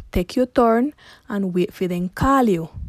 take your turn and wait for them call you.